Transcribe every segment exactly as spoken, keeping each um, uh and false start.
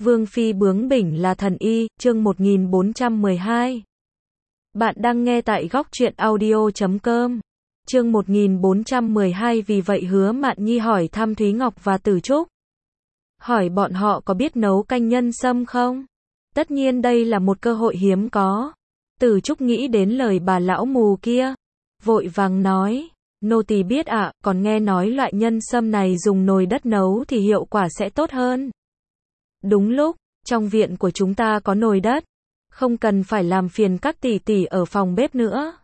Vương phi bướng bỉnh là thần y, chương một nghìn bốn trăm mười hai. Bạn đang nghe tại góc truyện audio chấm com. Chương một nghìn bốn trăm mười hai. Vì vậy Hứa Mạn Nhi hỏi thăm Thúy Ngọc và Tử Trúc. Hỏi bọn họ có biết nấu canh nhân sâm không? Tất nhiên đây là một cơ hội hiếm có. Tử Trúc nghĩ đến lời bà lão mù kia, vội vàng nói, nô tỳ biết ạ, còn nghe nói loại nhân sâm này dùng nồi đất nấu thì hiệu quả sẽ tốt hơn. Đúng lúc, trong viện của chúng ta có nồi đất, không cần phải làm phiền các tỷ tỷ ở phòng bếp nữa.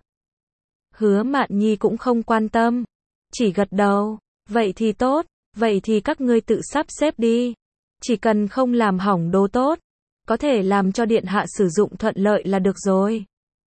Hứa Mạn Nhi cũng không quan tâm, chỉ gật đầu, vậy thì tốt, vậy thì các ngươi tự sắp xếp đi, chỉ cần không làm hỏng đồ tốt, có thể làm cho điện hạ sử dụng thuận lợi là được rồi.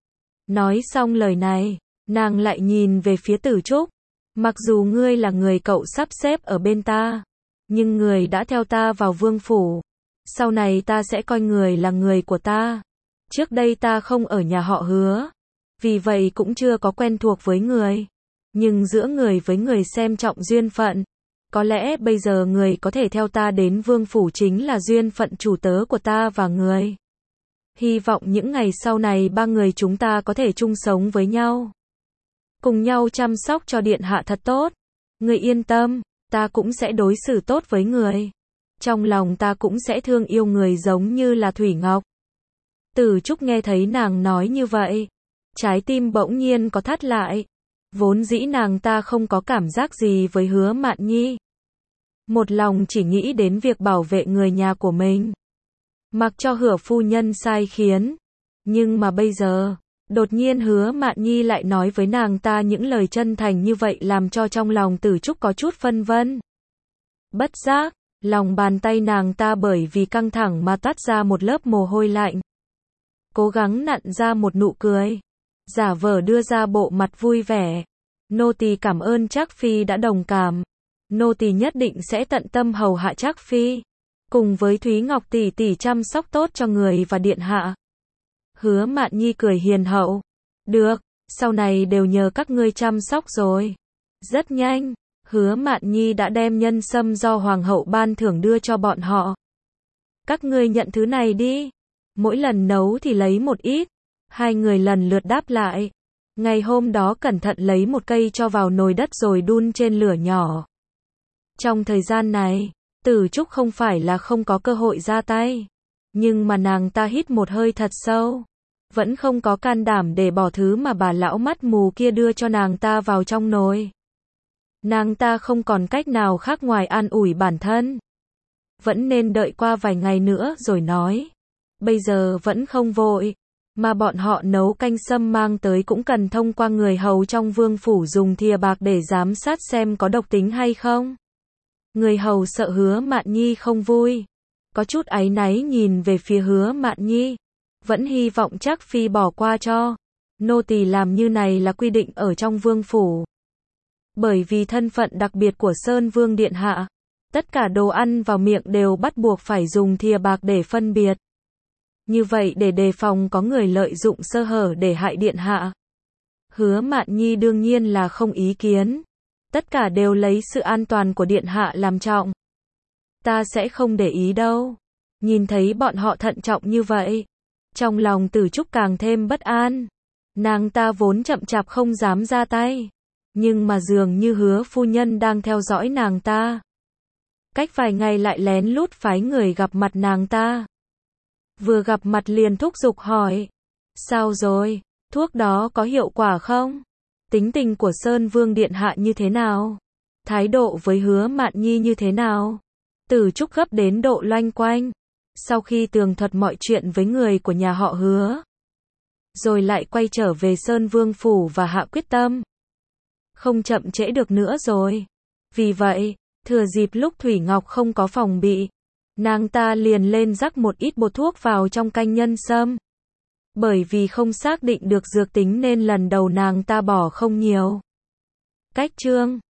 Nói xong lời này, nàng lại nhìn về phía Tử Trúc, mặc dù ngươi là người cậu sắp xếp ở bên ta, nhưng người đã theo ta vào vương phủ, sau này ta sẽ coi người là người của ta. Trước đây ta không ở nhà họ Hứa, vì vậy cũng chưa có quen thuộc với người. Nhưng giữa người với người xem trọng duyên phận. Có lẽ bây giờ người có thể theo ta đến vương phủ chính là duyên phận chủ tớ của ta và người. Hy vọng những ngày sau này ba người chúng ta có thể chung sống với nhau, cùng nhau chăm sóc cho điện hạ thật tốt. Người yên tâm, ta cũng sẽ đối xử tốt với người. Trong lòng ta cũng sẽ thương yêu người giống như là Thủy Ngọc. Tử Trúc nghe thấy nàng nói như vậy, trái tim bỗng nhiên có thắt lại. Vốn dĩ nàng ta không có cảm giác gì với Hứa Mạn Nhi. Một lòng chỉ nghĩ đến việc bảo vệ người nhà của mình. Mặc cho Hứa phu nhân sai khiến. Nhưng mà bây giờ, đột nhiên Hứa Mạn Nhi lại nói với nàng ta những lời chân thành như vậy làm cho trong lòng Tử Trúc có chút phân vân. Bất giác, lòng bàn tay nàng ta bởi vì căng thẳng mà toát ra một lớp mồ hôi lạnh. Cố gắng nặn ra một nụ cười, giả vờ đưa ra bộ mặt vui vẻ. Nô tỳ cảm ơn Trác phi đã đồng cảm. Nô tỳ nhất định sẽ tận tâm hầu hạ Trác phi, cùng với Thúy Ngọc tỷ tỷ chăm sóc tốt cho người và điện hạ. Hứa Mạn Nhi cười hiền hậu. Được, sau này đều nhờ các ngươi chăm sóc rồi. Rất nhanh, Hứa Mạn Nhi đã đem nhân sâm do hoàng hậu ban thưởng đưa cho bọn họ. Các ngươi nhận thứ này đi. Mỗi lần nấu thì lấy một ít. Hai người lần lượt đáp lại. Ngày hôm đó cẩn thận lấy một cây cho vào nồi đất rồi đun trên lửa nhỏ. Trong thời gian này, Tử Trúc không phải là không có cơ hội ra tay. Nhưng mà nàng ta hít một hơi thật sâu. Vẫn không có can đảm để bỏ thứ mà bà lão mắt mù kia đưa cho nàng ta vào trong nồi. Nàng ta không còn cách nào khác ngoài an ủi bản thân. Vẫn nên đợi qua vài ngày nữa rồi nói. Bây giờ vẫn không vội. Mà bọn họ nấu canh sâm mang tới cũng cần thông qua người hầu trong vương phủ dùng thìa bạc để giám sát xem có độc tính hay không. Người hầu sợ Hứa Mạn Nhi không vui. Có chút áy náy nhìn về phía Hứa Mạn Nhi. Vẫn hy vọng Trác phi bỏ qua cho. Nô tỳ làm như này là quy định ở trong vương phủ. Bởi vì thân phận đặc biệt của Sơn Vương Điện Hạ, tất cả đồ ăn vào miệng đều bắt buộc phải dùng thìa bạc để phân biệt. Như vậy để đề phòng có người lợi dụng sơ hở để hại Điện Hạ. Hứa Mạn Nhi đương nhiên là không ý kiến. Tất cả đều lấy sự an toàn của Điện Hạ làm trọng. Ta sẽ không để ý đâu. Nhìn thấy bọn họ thận trọng như vậy, trong lòng Tử Trúc càng thêm bất an. Nàng ta vốn chậm chạp không dám ra tay. Nhưng mà dường như Hứa phu nhân đang theo dõi nàng ta. Cách vài ngày lại lén lút phái người gặp mặt nàng ta. Vừa gặp mặt liền thúc giục hỏi. Sao rồi? Thuốc đó có hiệu quả không? Tính tình của Sơn Vương Điện Hạ như thế nào? Thái độ với Hứa Mạn Nhi như thế nào? Tử Trúc gấp đến độ loanh quanh. Sau khi tường thuật mọi chuyện với người của nhà họ Hứa, rồi lại quay trở về Sơn Vương phủ và hạ quyết tâm. Không chậm trễ được nữa rồi. Vì vậy, thừa dịp lúc Thủy Ngọc không có phòng bị, nàng ta liền lên rắc một ít bột thuốc vào trong canh nhân sâm. Bởi vì không xác định được dược tính nên lần đầu nàng ta bỏ không nhiều. Cách chương